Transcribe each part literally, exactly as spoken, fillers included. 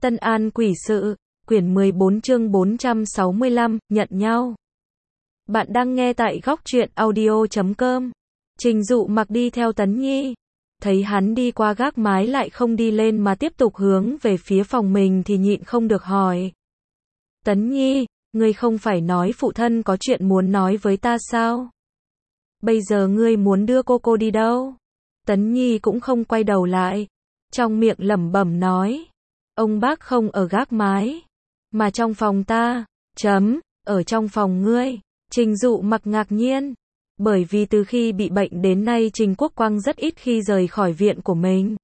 Tân An quỷ sự, quyển mười bốn chương bốn trăm sáu mươi lăm, nhận nhau. Bạn đang nghe tại góc truyện audio chấm com. Trình Dụ Mặc đi theo Tấn Nhi. Thấy hắn đi qua gác mái lại không đi lên mà tiếp tục hướng về phía phòng mình thì nhịn không được hỏi. Tấn Nhi, ngươi không phải nói phụ thân có chuyện muốn nói với ta sao? Bây giờ ngươi muốn đưa cô cô đi đâu? Tấn Nhi cũng không quay đầu lại. Trong miệng lẩm bẩm nói. Ông bác không ở gác mái. Mà trong phòng ta. Chấm, ở trong phòng ngươi. Trình Dụ Mặc ngạc nhiên. Bởi vì từ khi bị bệnh đến nay Trình Quốc Quang rất ít khi rời khỏi viện của mình.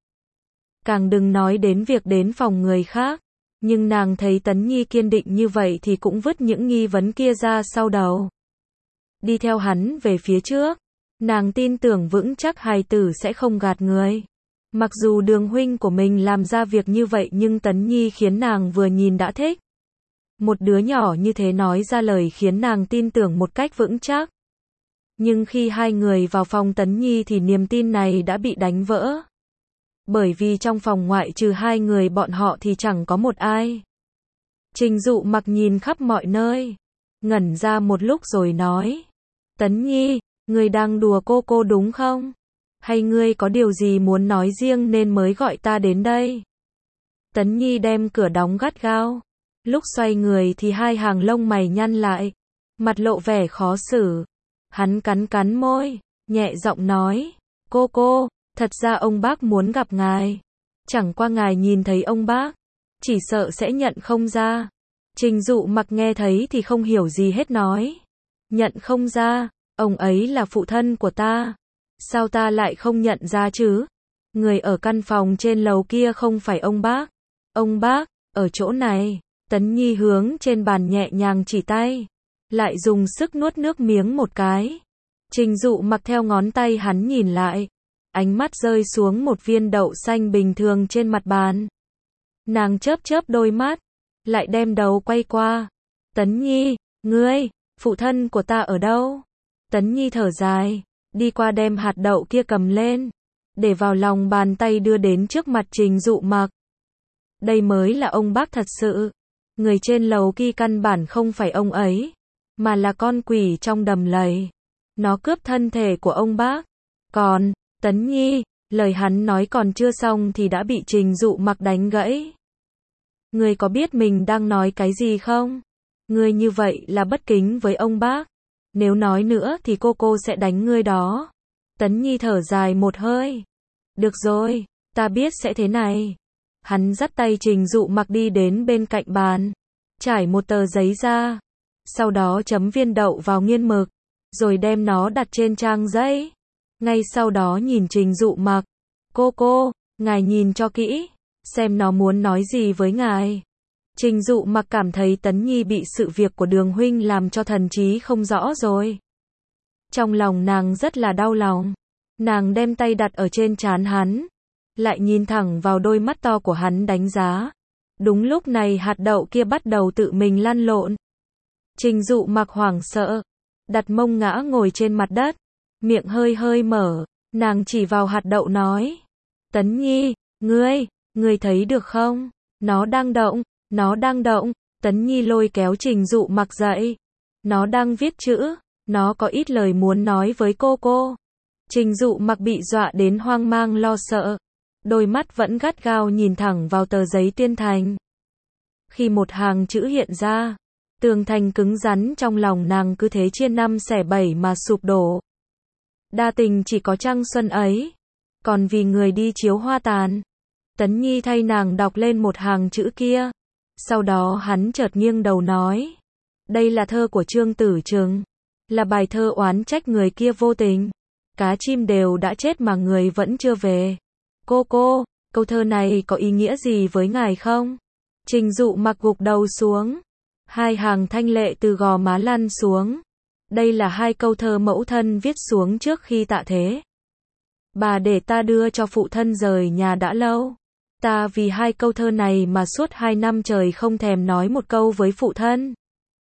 Càng đừng nói đến việc đến phòng người khác. Nhưng nàng thấy Tấn Nhi kiên định như vậy thì cũng vứt những nghi vấn kia ra sau đầu. Đi theo hắn về phía trước. Nàng tin tưởng vững chắc hài tử sẽ không gạt người. Mặc dù Đường huynh của mình làm ra việc như vậy nhưng Tấn Nhi khiến nàng vừa nhìn đã thích. Một đứa nhỏ như thế nói ra lời khiến nàng tin tưởng một cách vững chắc. Nhưng khi hai người vào phòng Tấn Nhi thì niềm tin này đã bị đánh vỡ. Bởi vì trong phòng ngoại trừ hai người bọn họ thì chẳng có một ai. Trình Dụ Mặc nhìn khắp mọi nơi. Ngẩn ra một lúc rồi nói. Tấn Nhi, ngươi đang đùa cô cô đúng không? Hay ngươi có điều gì muốn nói riêng nên mới gọi ta đến đây? Tấn Nhi đem cửa đóng gắt gao. Lúc xoay người thì hai hàng lông mày nhăn lại. Mặt lộ vẻ khó xử. Hắn cắn cắn môi, nhẹ giọng nói. Cô cô, thật ra ông bác muốn gặp ngài. Chẳng qua ngài nhìn thấy ông bác. Chỉ sợ sẽ nhận không ra. Trình Dụ Mặc nghe thấy thì không hiểu gì hết nói. Nhận không ra, ông ấy là phụ thân của ta. Sao ta lại không nhận ra chứ? Người ở căn phòng trên lầu kia không phải ông bác. Ông bác, ở chỗ này. Tấn Nhi hướng trên bàn nhẹ nhàng chỉ tay. Lại dùng sức nuốt nước miếng một cái. Trình Dụ Mặc theo ngón tay hắn nhìn lại. Ánh mắt rơi xuống một viên đậu xanh bình thường trên mặt bàn. Nàng chớp chớp đôi mắt. Lại đem đầu quay qua. Tấn Nhi, ngươi, phụ thân của ta ở đâu? Tấn Nhi thở dài. Đi qua đem hạt đậu kia cầm lên. Để vào lòng bàn tay đưa đến trước mặt Trình Dụ Mặc. Đây mới là ông bác thật sự. Người trên lầu kia căn bản không phải ông ấy. Mà là con quỷ trong đầm lầy. Nó cướp thân thể của ông bác. Còn, Tấn Nhi, lời hắn nói còn chưa xong thì đã bị Trình Dụ Mặc đánh gãy. Ngươi có biết mình đang nói cái gì không? Ngươi như vậy là bất kính với ông bác. Nếu nói nữa thì cô cô sẽ đánh ngươi đó. Tấn Nhi thở dài một hơi. Được rồi, ta biết sẽ thế này. Hắn dắt tay Trình Dụ Mặc đi đến bên cạnh bàn. Trải một tờ giấy ra. Sau đó chấm viên đậu vào nghiên mực. Rồi đem nó đặt trên trang giấy. Ngay sau đó nhìn Trình Dụ Mặc. Cô cô, ngài nhìn cho kỹ. Xem nó muốn nói gì với ngài. Trình Dụ Mặc cảm thấy Tấn Nhi bị sự việc của Đường huynh làm cho thần trí không rõ rồi. Trong lòng nàng rất là đau lòng. Nàng đem tay đặt ở trên trán hắn. Lại nhìn thẳng vào đôi mắt to của hắn đánh giá. Đúng lúc này hạt đậu kia bắt đầu tự mình lăn lộn. Trình Dụ Mặc hoảng sợ. Đặt mông ngã ngồi trên mặt đất. Miệng hơi hơi mở. Nàng chỉ vào hạt đậu nói. Tấn Nhi, ngươi, ngươi thấy được không? Nó đang động, nó đang động. Tấn Nhi lôi kéo Trình Dụ Mặc dậy. Nó đang viết chữ. Nó có ít lời muốn nói với cô cô. Trình Dụ Mặc bị dọa đến hoang mang lo sợ. Đôi mắt vẫn gắt gao nhìn thẳng vào tờ giấy tuyên thành. Khi một hàng chữ hiện ra, tường thành cứng rắn trong lòng nàng cứ thế chia năm xẻ bảy mà sụp đổ. Đa tình chỉ có trăng xuân ấy, còn vì người đi chiếu hoa tàn. Tấn Nhi thay nàng đọc lên một hàng chữ kia. Sau đó hắn chợt nghiêng đầu nói. Đây là thơ của Trương Tử Trừng. Là bài thơ oán trách người kia vô tình. Cá chim đều đã chết mà người vẫn chưa về. Cô cô, câu thơ này có ý nghĩa gì với ngài không? Trình Dụ Mặc gục đầu xuống. Hai hàng thanh lệ từ gò má lăn xuống. Đây là hai câu thơ mẫu thân viết xuống trước khi tạ thế. Bà để ta đưa cho phụ thân rời nhà đã lâu. Ta vì hai câu thơ này mà suốt hai năm trời không thèm nói một câu với phụ thân.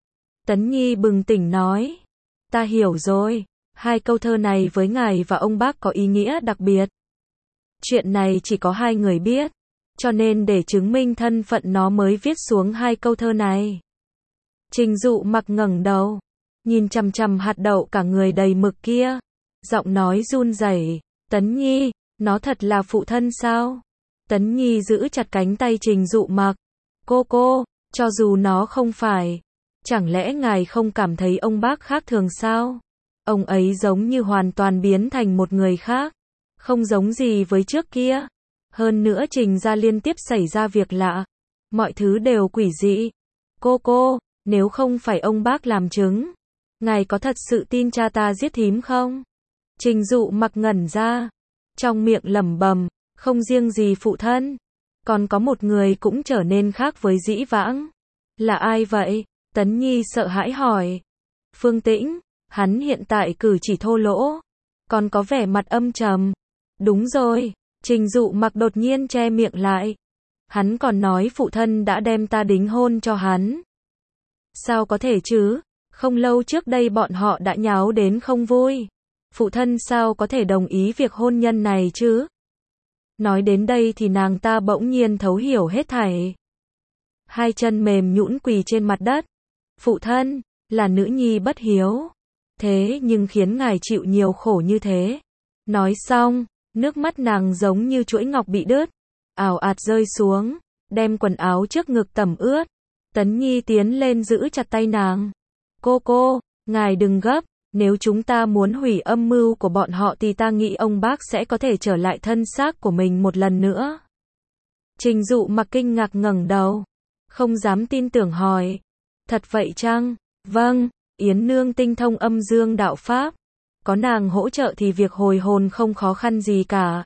Tấn Nhi bừng tỉnh nói. Ta hiểu rồi. Hai câu thơ này với ngài và ông bác có ý nghĩa đặc biệt. Chuyện này chỉ có hai người biết. cho nên để chứng minh thân phận nó mới viết xuống hai câu thơ này. Trình Dụ Mặc ngẩng đầu, nhìn chằm chằm hạt đậu cả người đầy mực kia, giọng nói run rẩy, Tấn Nhi, nó thật là phụ thân sao? Tấn Nhi giữ chặt cánh tay Trình Dụ Mặc, cô cô, cho dù nó không phải, chẳng lẽ ngài không cảm thấy ông bác khác thường sao? Ông ấy giống như hoàn toàn biến thành một người khác, không giống gì với trước kia. Hơn nữa Trình gia liên tiếp xảy ra việc lạ, mọi thứ đều quỷ dị. Cô cô, nếu không phải ông bác làm chứng, ngài có thật sự tin cha ta giết thím không? Trình Dụ Mặc ngẩn ra, trong miệng lẩm bẩm, không riêng gì phụ thân, còn có một người cũng trở nên khác với dĩ vãng. Là ai vậy? Tấn Nhi sợ hãi hỏi. Phương Tĩnh, hắn hiện tại cử chỉ thô lỗ, còn có vẻ mặt âm trầm. Đúng rồi, Trình Dụ Mặc đột nhiên che miệng lại. Hắn còn nói phụ thân đã đem ta đính hôn cho hắn. Sao có thể chứ? Không lâu trước đây bọn họ đã nháo đến không vui. Phụ thân sao có thể đồng ý việc hôn nhân này chứ? Nói đến đây thì nàng ta bỗng nhiên thấu hiểu hết thảy. Hai chân mềm nhũn quỳ trên mặt đất. Phụ thân, là nữ nhi bất hiếu. Thế nhưng khiến ngài chịu nhiều khổ như thế. Nói xong, nước mắt nàng giống như chuỗi ngọc bị đứt, ào ạt rơi xuống, đem quần áo trước ngực tẩm ướt. Tấn Nhi tiến lên giữ chặt tay nàng. Cô cô, ngài đừng gấp, nếu chúng ta muốn hủy âm mưu của bọn họ thì ta nghĩ ông bác sẽ có thể trở lại thân xác của mình một lần nữa. Trình Dụ Mặc kinh ngạc ngẩng đầu, không dám tin tưởng hỏi. Thật vậy chăng? Vâng, Yến Nương tinh thông âm dương đạo pháp. Có nàng hỗ trợ thì việc hồi hồn không khó khăn gì cả.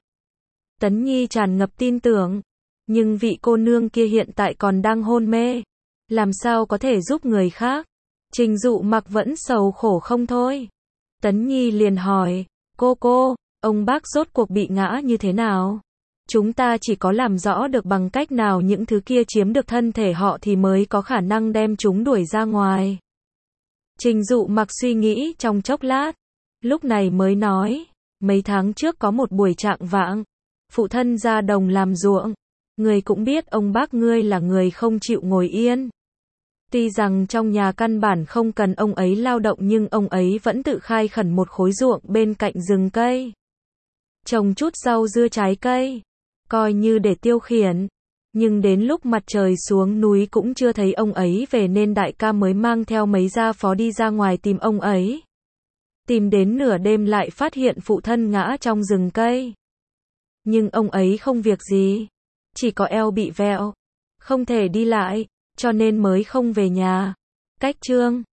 Tấn Nhi tràn ngập tin tưởng. Nhưng vị cô nương kia hiện tại còn đang hôn mê. Làm sao có thể giúp người khác? Trình Dụ Mặc vẫn sầu khổ không thôi. Tấn Nhi liền hỏi, cô cô, ông bác rốt cuộc bị ngã như thế nào? Chúng ta chỉ có làm rõ được bằng cách nào những thứ kia chiếm được thân thể họ thì mới có khả năng đem chúng đuổi ra ngoài. Trình Dụ Mặc suy nghĩ trong chốc lát, lúc này mới nói, mấy tháng trước có một buổi trạng vạng, phụ thân ra đồng làm ruộng, người cũng biết ông bác ngươi là người không chịu ngồi yên. Tuy rằng trong nhà căn bản không cần ông ấy lao động nhưng ông ấy vẫn tự khai khẩn một khối ruộng bên cạnh rừng cây. Trồng chút rau dưa trái cây, coi như để tiêu khiển. Nhưng đến lúc mặt trời xuống núi cũng chưa thấy ông ấy về nên đại ca mới mang theo mấy gia phó đi ra ngoài tìm ông ấy. Tìm đến nửa đêm lại phát hiện phụ thân ngã trong rừng cây. Nhưng ông ấy không việc gì, chỉ có eo bị vẹo, không thể đi lại, cho nên mới không về nhà. Cách chương